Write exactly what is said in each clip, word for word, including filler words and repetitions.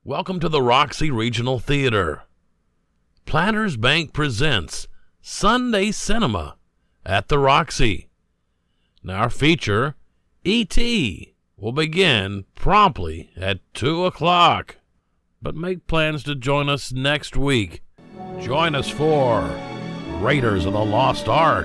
Welcome to the Roxy Regional Theater. Planters Bank presents Sunday Cinema at the Roxy. Now our feature, E T, will begin promptly at two o'clock. But make plans to join us next week. Join us for Raiders of the Lost Ark.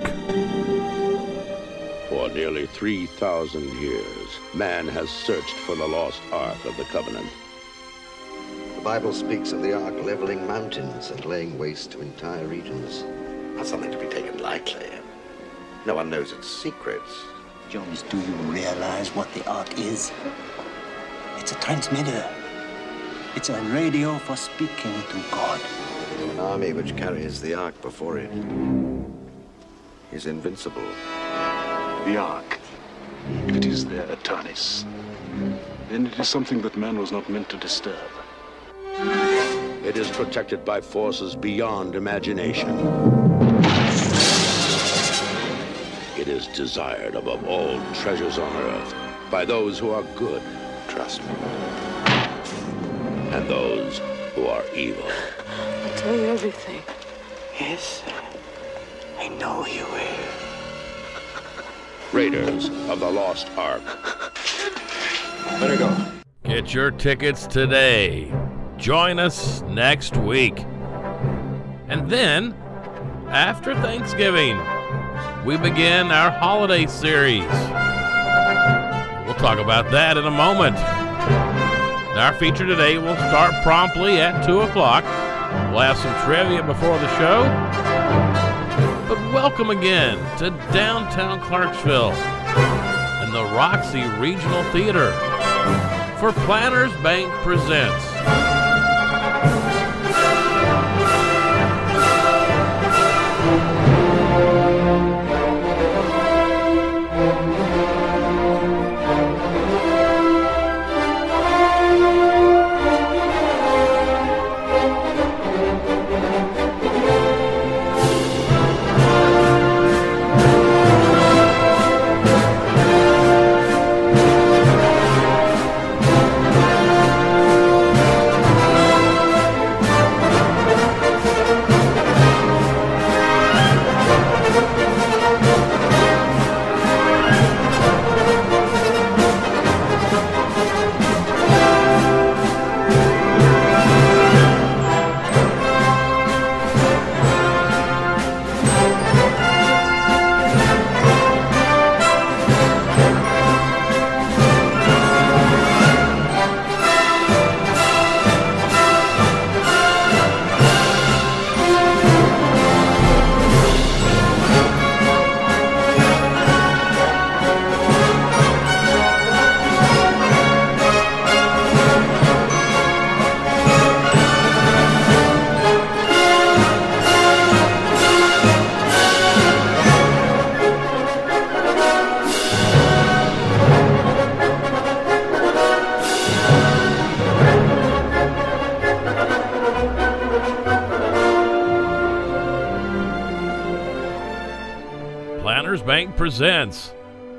For nearly three thousand years, man has searched for the lost Ark of the Covenant. The Bible speaks of the Ark leveling mountains and laying waste to entire regions. Not something to be taken lightly. No one knows its secrets. Jones, do you realize what the Ark is? It's a transmitter. It's a radio for speaking to God. An army which carries the Ark before it is invincible. The Ark, if it is there, Atanis, then it is something that man was not meant to disturb. It is protected by forces beyond imagination. It is desired above all treasures on earth by those who are good, trust me, and those who are evil. I'll tell you everything. Yes, I know you will. Raiders of the Lost Ark. Better go. Get your tickets today. Join us next week. And then, after Thanksgiving, we begin our holiday series. We'll talk about that in a moment. Our feature today will start promptly at two o'clock. We'll have some trivia before the show. But welcome again to downtown Clarksville and the Roxy Regional Theater for Planters Bank Presents. Bank presents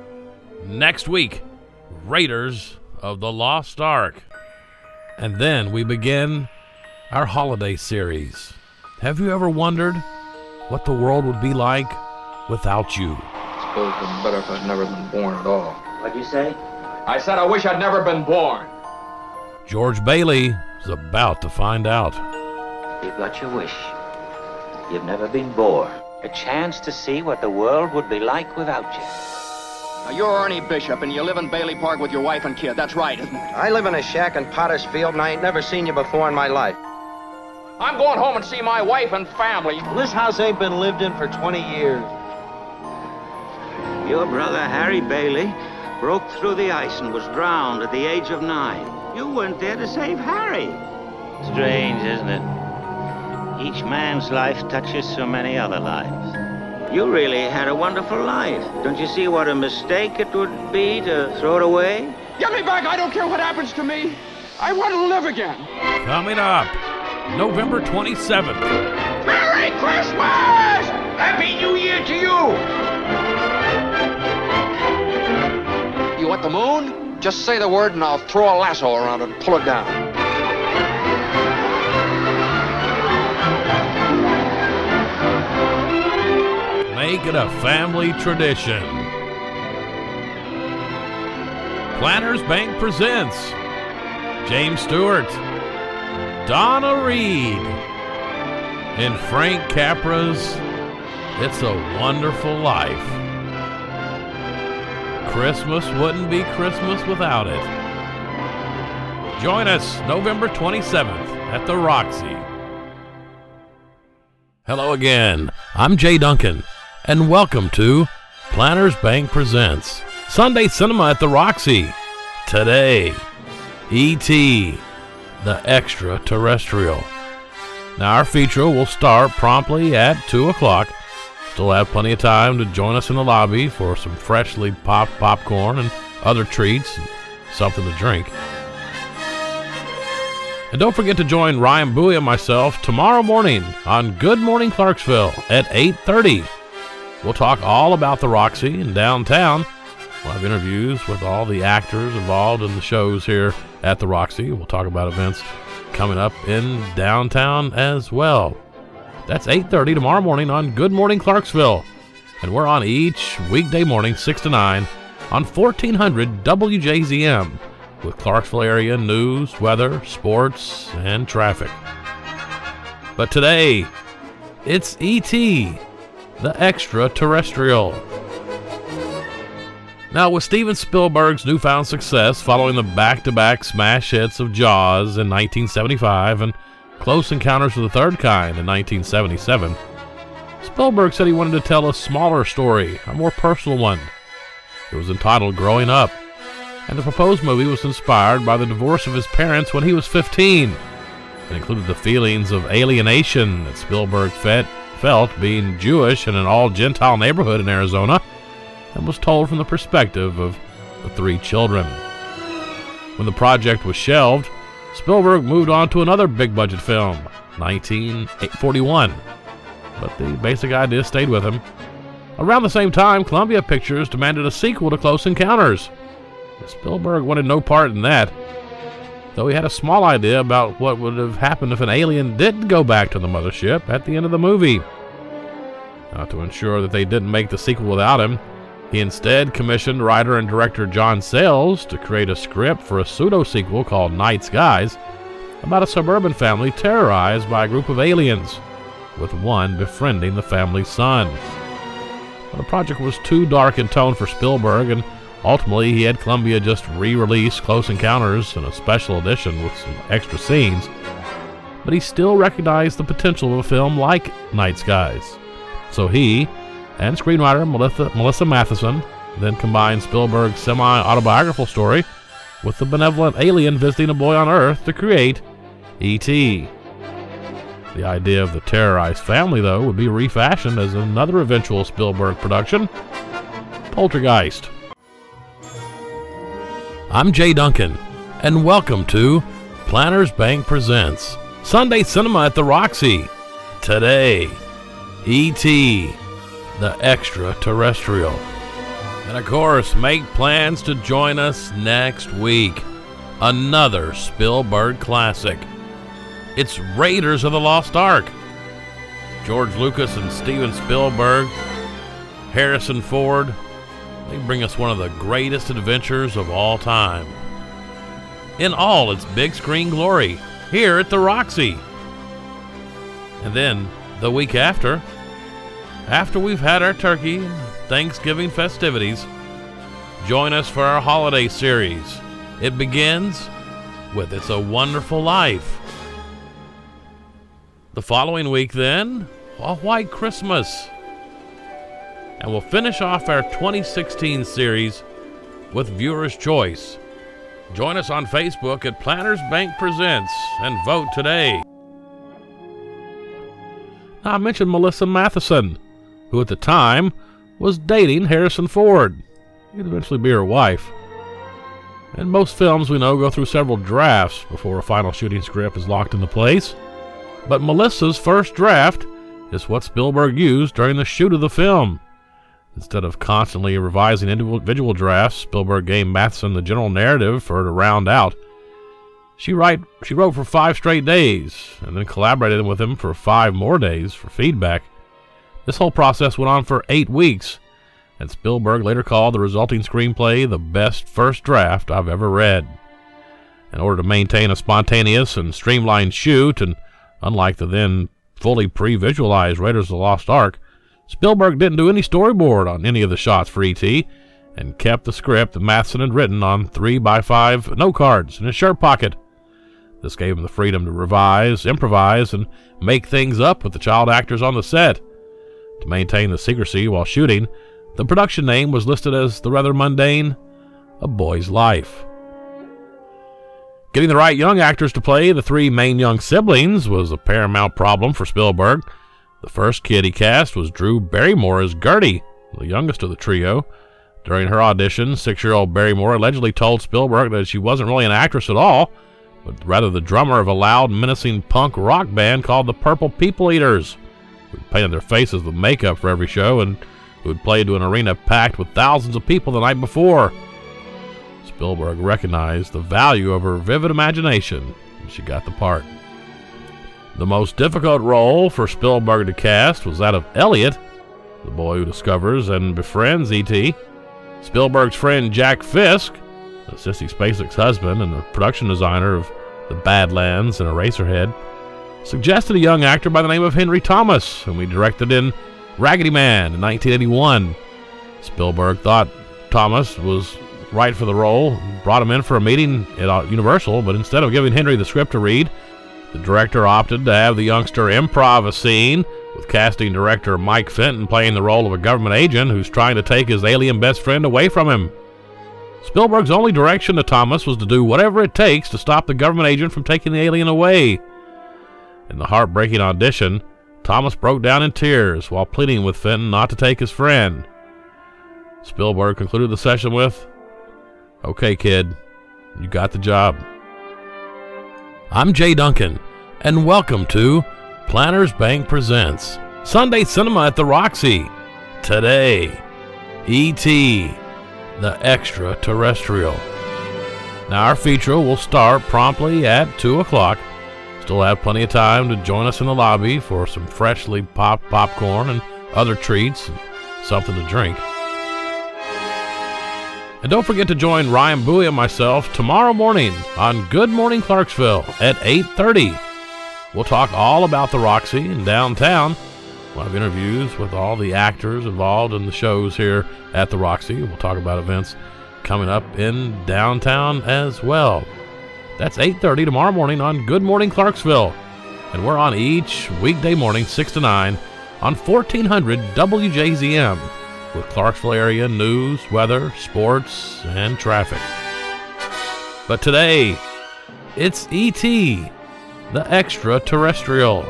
next week, Raiders of the Lost Ark. And then we begin our holiday series. Have you ever wondered what the world would be like without you? I suppose it'd been better if I'd never been born at all. What'd you say? I said I wish I'd never been born. George Bailey is about to find out. You've got your wish. You've never been born. A chance to see what the world would be like without you. Now, you're Ernie Bishop, and you live in Bailey Park with your wife and kid. That's right, isn't it? I live in a shack in Potter's Field, and I ain't never seen you before in my life. I'm going home and see my wife and family. Well, this house ain't been lived in for twenty years. Your brother, Harry Bailey, broke through the ice and was drowned at the age of nine. You weren't there to save Harry. Strange, isn't it? Each man's life touches so many other lives. You really had a wonderful life. Don't you see what a mistake it would be to throw it away? Get me back. I don't care what happens to me. I want to live again. Coming up, November twenty-seventh. Merry Christmas! Happy New Year to you! You want the moon? Just say the word and I'll throw a lasso around it and pull it down. make it a family tradition. Planters Bank presents James Stewart, Donna Reed, and Frank Capra's It's a Wonderful Life. Christmas wouldn't be Christmas without it. Join us November twenty-seventh at the Roxy. Hello again, I'm Jay Duncan, and welcome to Planters Bank Presents Sunday Cinema at the Roxy. Today, E T, the Extraterrestrial. Now our feature will start promptly at two o'clock. Still have plenty of time to join us in the lobby for some freshly popped popcorn and other treats and something to drink. And don't forget to join Ryan Bowie and myself tomorrow morning on Good Morning Clarksville at eight thirty. We'll talk all about the Roxy in downtown. We'll have interviews with all the actors involved in the shows here at the Roxy. We'll talk about events coming up in downtown as well. That's eight thirty tomorrow morning on Good Morning Clarksville. And we're on each weekday morning, six to nine, on fourteen hundred W J Z M, with Clarksville area news, weather, sports, and traffic. But today, it's E T, the Extraterrestrial. Now, with Steven Spielberg's newfound success following the back-to-back smash hits of Jaws in nineteen seventy-five and Close Encounters of the Third Kind in nineteen seventy-seven, Spielberg said he wanted to tell a smaller story, a more personal one. It was entitled Growing Up, and the proposed movie was inspired by the divorce of his parents when he was fifteen. It included the feelings of alienation that Spielberg fe- felt being Jewish in an all-Gentile neighborhood in Arizona, and was told from the perspective of the three children. When the project was shelved, Spielberg moved on to another big-budget film, nineteen forty-one, but the basic idea stayed with him. Around the same time, Columbia Pictures demanded a sequel to Close Encounters. Spielberg wanted no part in that, though he had a small idea about what would have happened if an alien didn't go back to the mothership at the end of the movie. Now, to ensure that they didn't make the sequel without him, he instead commissioned writer and director John Sayles to create a script for a pseudo-sequel called Night Skies about a suburban family terrorized by a group of aliens, with one befriending the family's son. Well, the project was too dark in tone for Spielberg, and ultimately he had Columbia just re-release Close Encounters in a special edition with some extra scenes, but he still recognized the potential of a film like Night Skies. So he and screenwriter Melissa, Melissa Matheson then combined Spielberg's semi-autobiographical story with the benevolent alien visiting a boy on Earth to create E T. The idea of the terrorized family, though, would be refashioned as another eventual Spielberg production, Poltergeist. I'm Jay Duncan, and welcome to Planters Bank Presents Sunday Cinema at the Roxy. Today, E T, the Extraterrestrial. And of course, make plans to join us next week. Another Spielberg classic. It's Raiders of the Lost Ark. George Lucas and Steven Spielberg, Harrison Ford, they bring us one of the greatest adventures of all time, in all its big screen glory, here at the Roxy. And then, the week after, after we've had our turkey and Thanksgiving festivities, join us for our holiday series. It begins with It's a Wonderful Life. The following week, then, A White Christmas. And we'll finish off our twenty sixteen series with Viewer's Choice. Join us on Facebook at Planters Bank Presents and vote today. Now, I mentioned Melissa Matheson, who at the time was dating Harrison Ford. He'd eventually be her wife. In most films, we know, go through several drafts before a final shooting script is locked into place. But Melissa's first draft is what Spielberg used during the shoot of the film. Instead of constantly revising individual drafts, Spielberg gave Matheson the general narrative for her to round out. She, write, she wrote for five straight days, and then collaborated with him for five more days for feedback. This whole process went on for eight weeks, and Spielberg later called the resulting screenplay the best first draft I've ever read. In order to maintain a spontaneous and streamlined shoot, and unlike the then fully pre-visualized Raiders of the Lost Ark, Spielberg didn't do any storyboard on any of the shots for E T and kept the script that Matheson had written on three by five note cards in his shirt pocket. This gave him the freedom to revise, improvise, and make things up with the child actors on the set. To maintain the secrecy while shooting, the production name was listed as the rather mundane A Boy's Life. Getting the right young actors to play the three main young siblings was a paramount problem for Spielberg. The first kid he cast was Drew Barrymore as Gertie, the youngest of the trio. During her audition, six-year-old Barrymore allegedly told Spielberg that she wasn't really an actress at all, but rather the drummer of a loud, menacing punk rock band called the Purple People Eaters, who painted their faces with makeup for every show and who had played to an arena packed with thousands of people the night before. Spielberg recognized the value of her vivid imagination, and she got the part. The most difficult role for Spielberg to cast was that of Elliot, the boy who discovers and befriends E T Spielberg's friend Jack Fisk, the Sissy Spacek's husband and the production designer of The Badlands and Eraserhead, suggested a young actor by the name of Henry Thomas, whom he directed in Raggedy Man in nineteen eighty-one. Spielberg thought Thomas was right for the role, brought him in for a meeting at Universal, but instead of giving Henry the script to read, the director opted to have the youngster improv a scene, with casting director Mike Fenton playing the role of a government agent who's trying to take his alien best friend away from him. Spielberg's only direction to Thomas was to do whatever it takes to stop the government agent from taking the alien away. In the heartbreaking audition, Thomas broke down in tears while pleading with Fenton not to take his friend. Spielberg concluded the session with, "Okay, kid, you got the job." I'm Jay Duncan, and welcome to Planners Bank Presents Sunday Cinema at the Roxy. Today, E T the Extraterrestrial. Now, our feature will start promptly at two o'clock. Still have plenty of time to join us in the lobby for some freshly popped popcorn and other treats and something to drink. And don't forget to join Ryan Bowie and myself tomorrow morning on Good Morning Clarksville at eight thirty. We'll talk all about the Roxy in downtown. We'll have interviews with all the actors involved in the shows here at the Roxy. We'll talk about events coming up in downtown as well. That's eight thirty tomorrow morning on Good Morning Clarksville. And we're on each weekday morning, six to nine, on fourteen hundred W J Z M, with Clarksville area news, weather, sports, and traffic. But today, it's E T the Extraterrestrial.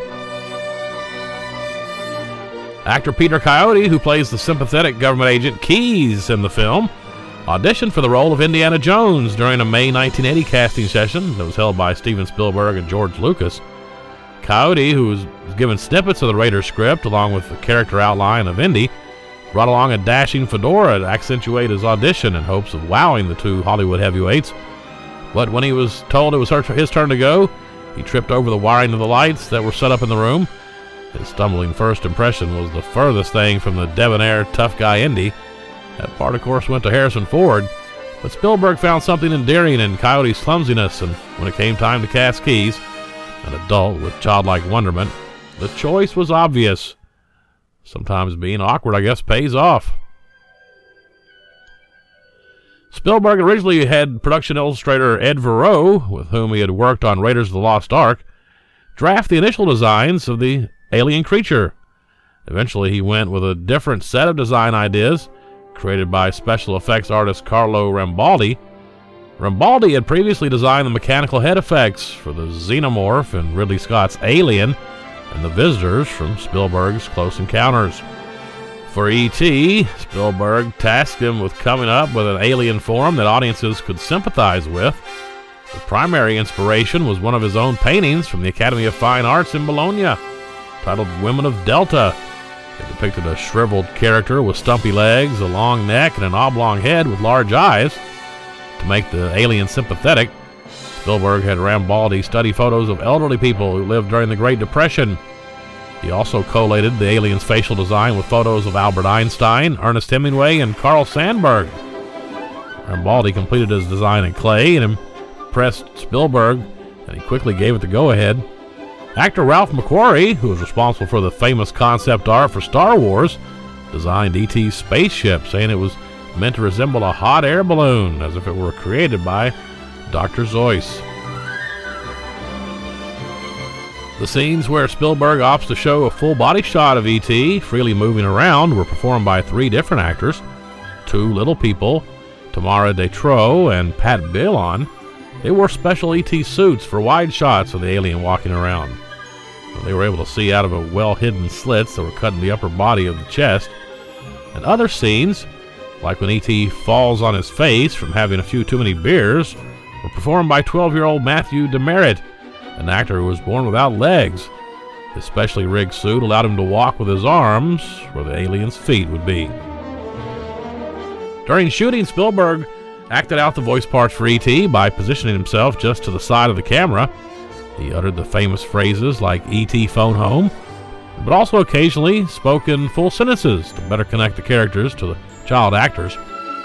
Actor Peter Coyote, who plays the sympathetic government agent Keyes in the film, auditioned for the role of Indiana Jones during a May nineteen eighty casting session that was held by Steven Spielberg and George Lucas. Coyote, who was given snippets of the Raiders script along with the character outline of Indy, brought along a dashing fedora to accentuate his audition in hopes of wowing the two Hollywood heavyweights. But when he was told it was his turn to go, he tripped over the wiring of the lights that were set up in the room. His stumbling first impression was the furthest thing from the debonair tough guy Indy. That part, of course, went to Harrison Ford, but Spielberg found something endearing in Coyote's clumsiness, and when it came time to cast Keyes, an adult with childlike wonderment, the choice was obvious. Sometimes being awkward, I guess, pays off. Spielberg originally had production illustrator Ed Verreau, with whom he had worked on Raiders of the Lost Ark, draft the initial designs of the alien creature. Eventually, he went with a different set of design ideas, created by special effects artist Carlo Rambaldi. Rambaldi had previously designed the mechanical head effects for the Xenomorph in Ridley Scott's Alien and the visitors from Spielberg's Close Encounters. For E T, Spielberg tasked him with coming up with an alien form that audiences could sympathize with. The primary inspiration was one of his own paintings from the Academy of Fine Arts in Bologna, titled Women of Delta. It depicted a shriveled character with stumpy legs, a long neck, and an oblong head with large eyes. To make the alien sympathetic, Spielberg had Rambaldi study photos of elderly people who lived during the Great Depression. He also collated the alien's facial design with photos of Albert Einstein, Ernest Hemingway, and Carl Sandburg. Rambaldi completed his design in clay and impressed Spielberg, and he quickly gave it the go-ahead. Actor Ralph McQuarrie, who was responsible for the famous concept art for Star Wars, designed E T's spaceship, saying it was meant to resemble a hot air balloon, as if it were created by Doctor Zeuss. The scenes where Spielberg opts to show a full body shot of E T freely moving around were performed by three different actors: two little people, Tamara Detroit and Pat Billon. They wore special E T suits for wide shots of the alien walking around. They were able to see out of a well-hidden slits that were cut in the upper body of the chest. And other scenes, like when E T falls on his face from having a few too many beers, were performed by twelve-year-old Matthew Demerit, an actor who was born without legs. His specially rigged suit allowed him to walk with his arms where the alien's feet would be. During shooting, Spielberg acted out the voice parts for E T by positioning himself just to the side of the camera. He uttered the famous phrases like "E T phone home," but also occasionally spoke in full sentences to better connect the characters to the child actors.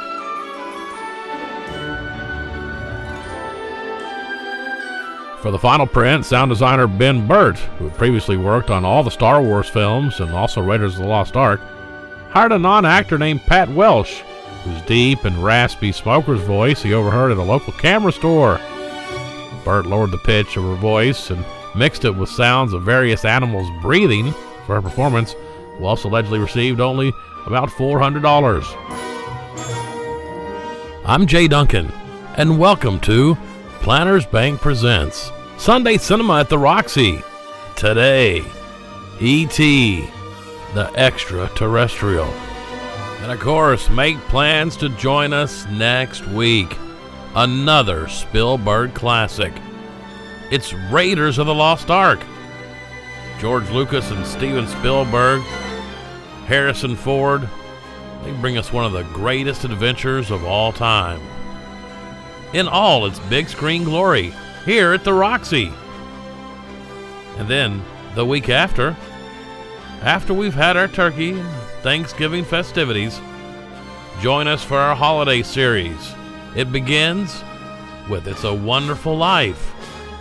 For the final print, sound designer Ben Burt, who had previously worked on all the Star Wars films and also Raiders of the Lost Ark, hired a non-actor named Pat Welsh, whose deep and raspy smoker's voice he overheard at a local camera store. Burt lowered the pitch of her voice and mixed it with sounds of various animals breathing for her performance. Welsh allegedly received only about four hundred dollars. I'm Jay Duncan, and welcome to Planters Bank Presents Sunday Cinema at the Roxy. Today, E T, the Extraterrestrial. And of course, make plans to join us next week. Another Spielberg classic. It's Raiders of the Lost Ark. George Lucas and Steven Spielberg, Harrison Ford, they bring us one of the greatest adventures of all time, in all its big screen glory, here at the Roxy. And then, the week after, after we've had our turkey and Thanksgiving festivities, join us for our holiday series. It begins with It's a Wonderful Life.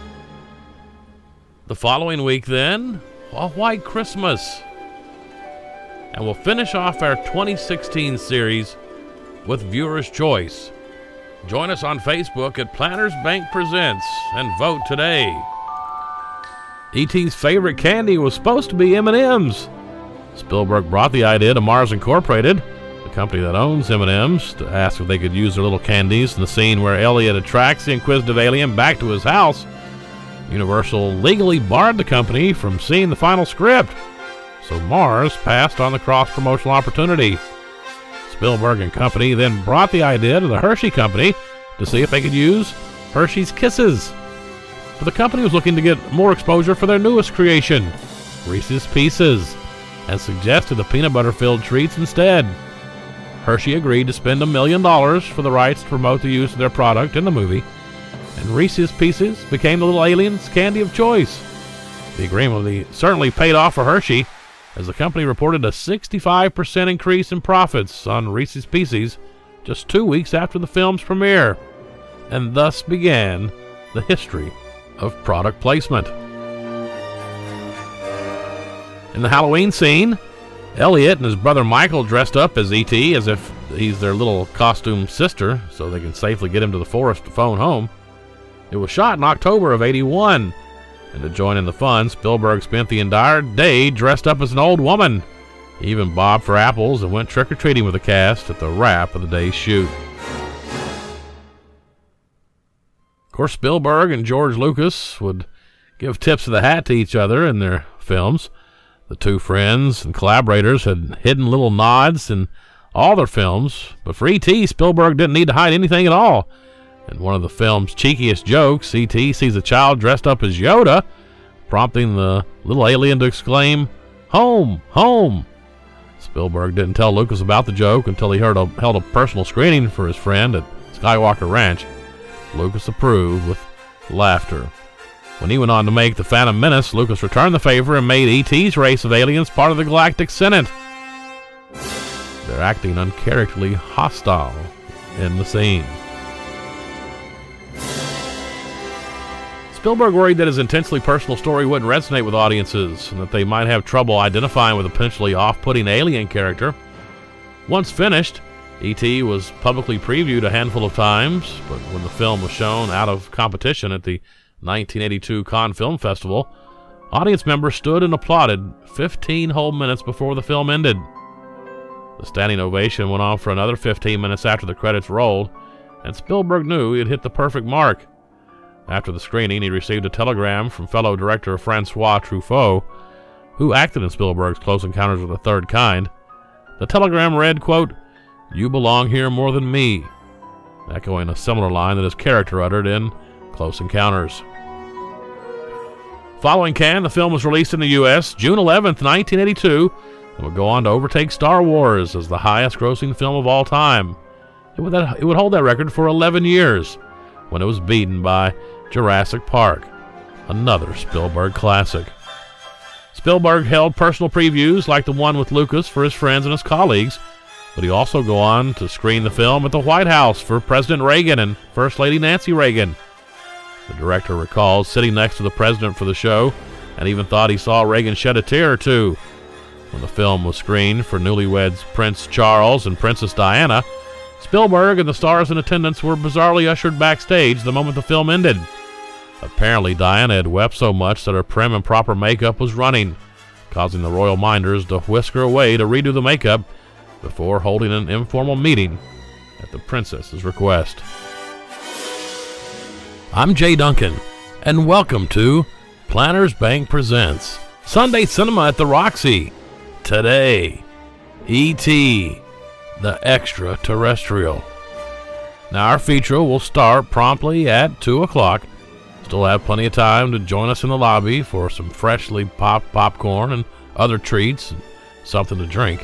The following week, then, A White Christmas. And we'll finish off our twenty sixteen series with Viewer's Choice. Join us on Facebook at Planters Bank Presents and vote today. E T's favorite candy was supposed to be M and M's. Spielberg brought the idea to Mars Incorporated, the company that owns M and M's, to ask if they could use their little candies in the scene where Elliot attracts the inquisitive alien back to his house. Universal legally barred the company from seeing the final script, so Mars passed on the cross-promotional opportunity. Spielberg and company then brought the idea to the Hershey Company to see if they could use Hershey's Kisses. But the company was looking to get more exposure for their newest creation, Reese's Pieces, and suggested the peanut butter-filled treats instead. Hershey agreed to spend a million dollars for the rights to promote the use of their product in the movie, and Reese's Pieces became the little alien's candy of choice. The agreement certainly paid off for Hershey, as the company reported a sixty-five percent increase in profits on Reese's Pieces just two weeks after the film's premiere, and thus began the history of product placement. In the Halloween scene, Elliot and his brother Michael dressed up as E T as if he's their little costume sister, so they can safely get him to the forest to phone home. It was shot in October of eighty-one, and to join in the fun, Spielberg spent the entire day dressed up as an old woman. He even bobbed for apples and went trick-or-treating with the cast at the wrap of the day's shoot. Of course, Spielberg and George Lucas would give tips of the hat to each other in their films. The two friends and collaborators had hidden little nods in all their films, but for E T, Spielberg didn't need to hide anything at all. In one of the film's cheekiest jokes, E T sees a child dressed up as Yoda, prompting the little alien to exclaim, "Home! Home!" Spielberg didn't tell Lucas about the joke until he heard a, held a personal screening for his friend at Skywalker Ranch. Lucas approved with laughter. When he went on to make The Phantom Menace, Lucas returned the favor and made E T's race of aliens part of the Galactic Senate. They're acting uncharacteristically hostile in the scene. Spielberg worried that his intensely personal story wouldn't resonate with audiences and that they might have trouble identifying with a potentially off-putting alien character. Once finished, E T was publicly previewed a handful of times, but when the film was shown out of competition at the nineteen eighty-two Cannes Film Festival, audience members stood and applauded fifteen whole minutes before the film ended. The standing ovation went on for another fifteen minutes after the credits rolled, and Spielberg knew he had hit the perfect mark. After the screening, he received a telegram from fellow director Francois Truffaut, who acted in Spielberg's Close Encounters of the Third Kind. The telegram read, quote, "You belong here more than me," echoing a similar line that his character uttered in Close Encounters. Following Cannes, the film was released in the U S June eleventh, nineteen eighty-two, and would go on to overtake Star Wars as the highest-grossing film of all time. It would, it would hold that record for eleven years, when it was beaten by Jurassic Park, another Spielberg classic. Spielberg held personal previews like the one with Lucas for his friends and his colleagues, but he also go on to screen the film at the White House for President Reagan and First Lady Nancy Reagan. The director recalls sitting next to the president for the show and even thought he saw Reagan shed a tear or two. When the film was screened for newlyweds Prince Charles and Princess Diana, Spielberg and the stars in attendance were bizarrely ushered backstage the moment the film ended. Apparently, Diana had wept so much that her prim and proper makeup was running, causing the royal minders to whisk her away to redo the makeup before holding an informal meeting at the princess's request. I'm Jay Duncan, and welcome to Planners Bank Presents Sunday Cinema at the Roxy. Today, E T, the Extraterrestrial. Now, our feature will start promptly at two o'clock. Still have plenty of time to join us in the lobby for some freshly popped popcorn and other treats and something to drink.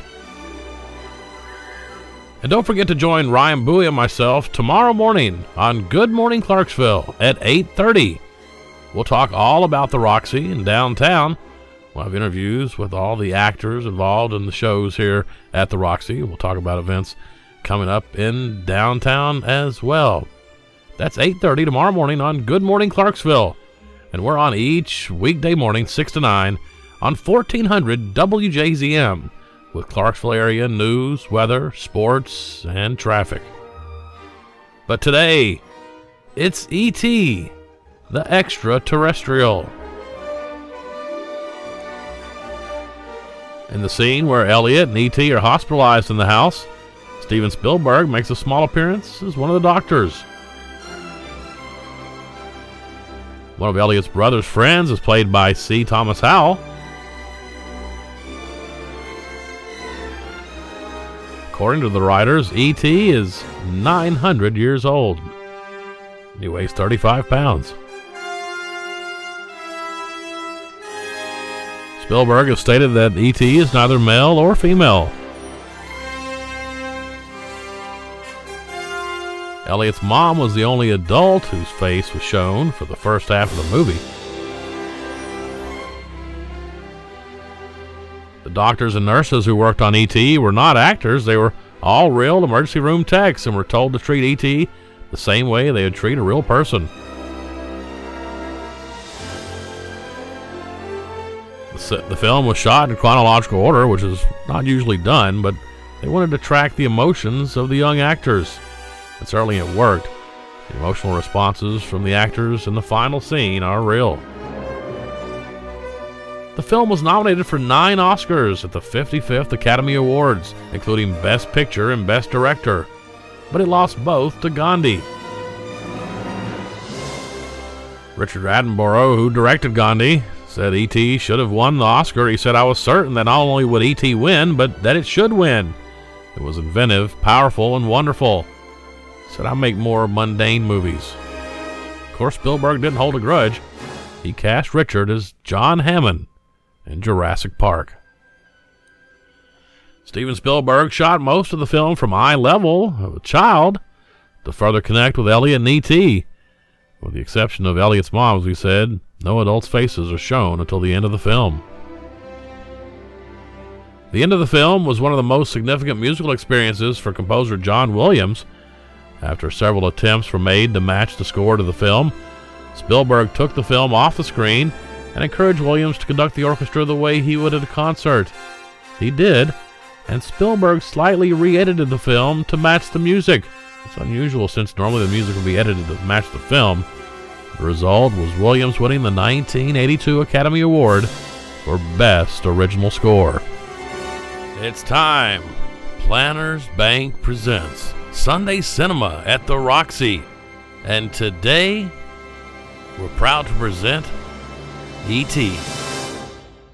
And don't forget to join Ryan Bowie and myself tomorrow morning on Good Morning Clarksville at eight thirty. We'll talk all about the Roxy in downtown. We'll have interviews with all the actors involved in the shows here at the Roxy. We'll talk about events coming up in downtown as well. That's eight thirty tomorrow morning on Good Morning Clarksville. And we're on each weekday morning, six to nine, on fourteen hundred W J Z M, with Clarksville area news, weather, sports, and traffic. But today, it's E T, the Extraterrestrial. In the scene where Elliot and E T are hospitalized in the house, Steven Spielberg makes a small appearance as one of the doctors. One of Elliot's brother's friends is played by C. Thomas Howell. According to the writers, E T is nine hundred years old. He weighs thirty-five pounds. Spielberg has stated that E T is neither male or female. Elliot's mom was the only adult whose face was shown for the first half of the movie. The doctors and nurses who worked on E T were not actors. They were all real emergency room techs and were told to treat E T the same way they would treat a real person. The film was shot in chronological order, which is not usually done, but they wanted to track the emotions of the young actors. And certainly it worked. The emotional responses from the actors in the final scene are real. The film was nominated for nine Oscars at the fifty-fifth Academy Awards, including Best Picture and Best Director, but it lost both to Gandhi. Richard Attenborough, who directed Gandhi, said E T should have won the Oscar. He said, "I was certain that not only would E T win, but that it should win. It was inventive, powerful, and wonderful." He said, "I make more mundane movies." Of course, Spielberg didn't hold a grudge. He cast Richard as John Hammond in Jurassic Park. Steven Spielberg shot most of the film from eye level of a child to further connect with Elliot and E T. With the exception of Elliot's mom, as we said, No adults' faces are shown until the end of the film. The end of the film was one of the most significant musical experiences for composer John Williams. After several attempts were made to match the score to the film, Spielberg took the film off the screen and encouraged Williams to conduct the orchestra the way he would at a concert. He did, and Spielberg slightly re-edited the film to match the music. It's unusual since normally the music would be edited to match the film. The result was Williams winning the nineteen eighty-two Academy Award for Best Original Score. It's time. Planners Bank presents Sunday Cinema at the Roxy. And today, we're proud to present E T